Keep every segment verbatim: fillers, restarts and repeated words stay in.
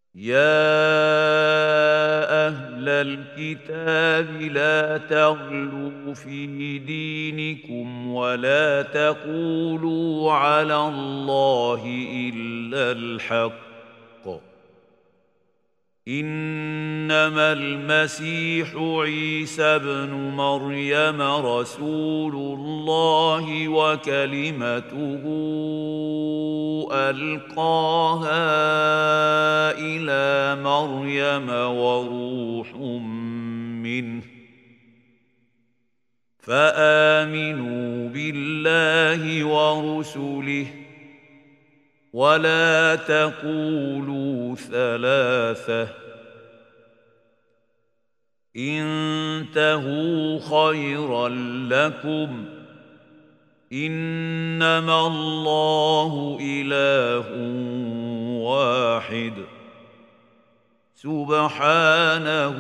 يا أهل الكتاب لا تغلوا في دينكم ولا تقولوا على الله إلا الحق، إنما المسيح عيسى ابن مريم رسول الله وكلمته ألقاها إلى مريم وروح منه، فآمنوا بالله ورسله ولا تقولوا ثلاثة، انتهوا خيرا لكم، إنما الله إله واحد سبحانه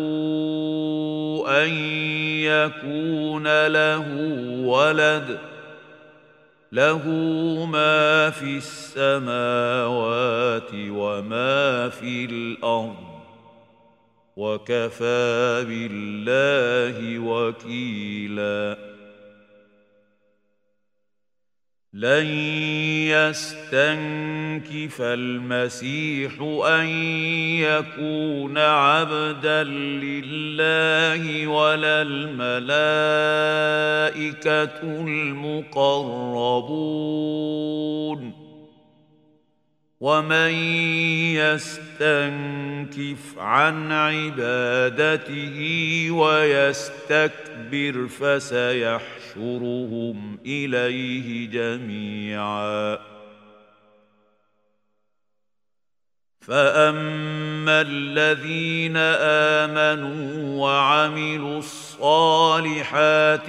أن يكون له ولد، له ما في السماوات وما في الأرض وكفى بالله وكيلا. لن يستنكف المسيح أن يكون عبدا لله ولا الملائكة المقربون، ومن يستنكف عن عبادته ويستكبر فسيحشرهم إليه جميعا. فأما الذين آمنوا وعملوا الصالحات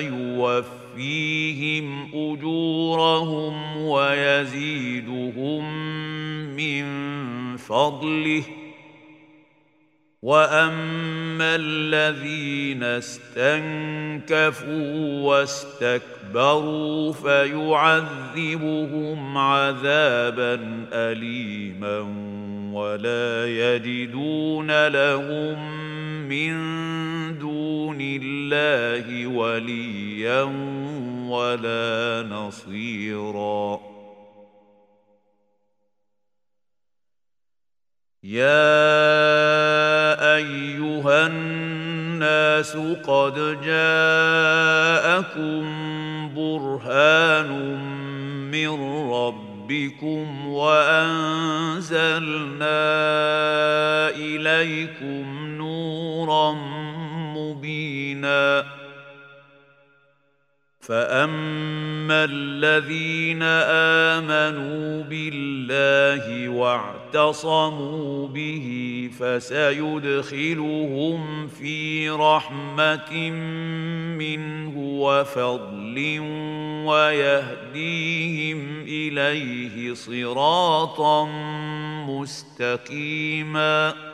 فيوفيهم أجورهم ويزيدهم من فضله، وأما الذين استنكفوا واستكبروا فيعذبهم عذابا أليما ولا يجدون لهم من دون الله وليا ولا نصيرا. يا أيها الناس قد جاءكم برهان من ربكم وأنزلنا إليكم نورا مبينا. فأما الذين آمنوا بالله واعتصموا به فسيدخلهم في رحمة منه وفضل ويهديهم إليه صراطا مستقيما.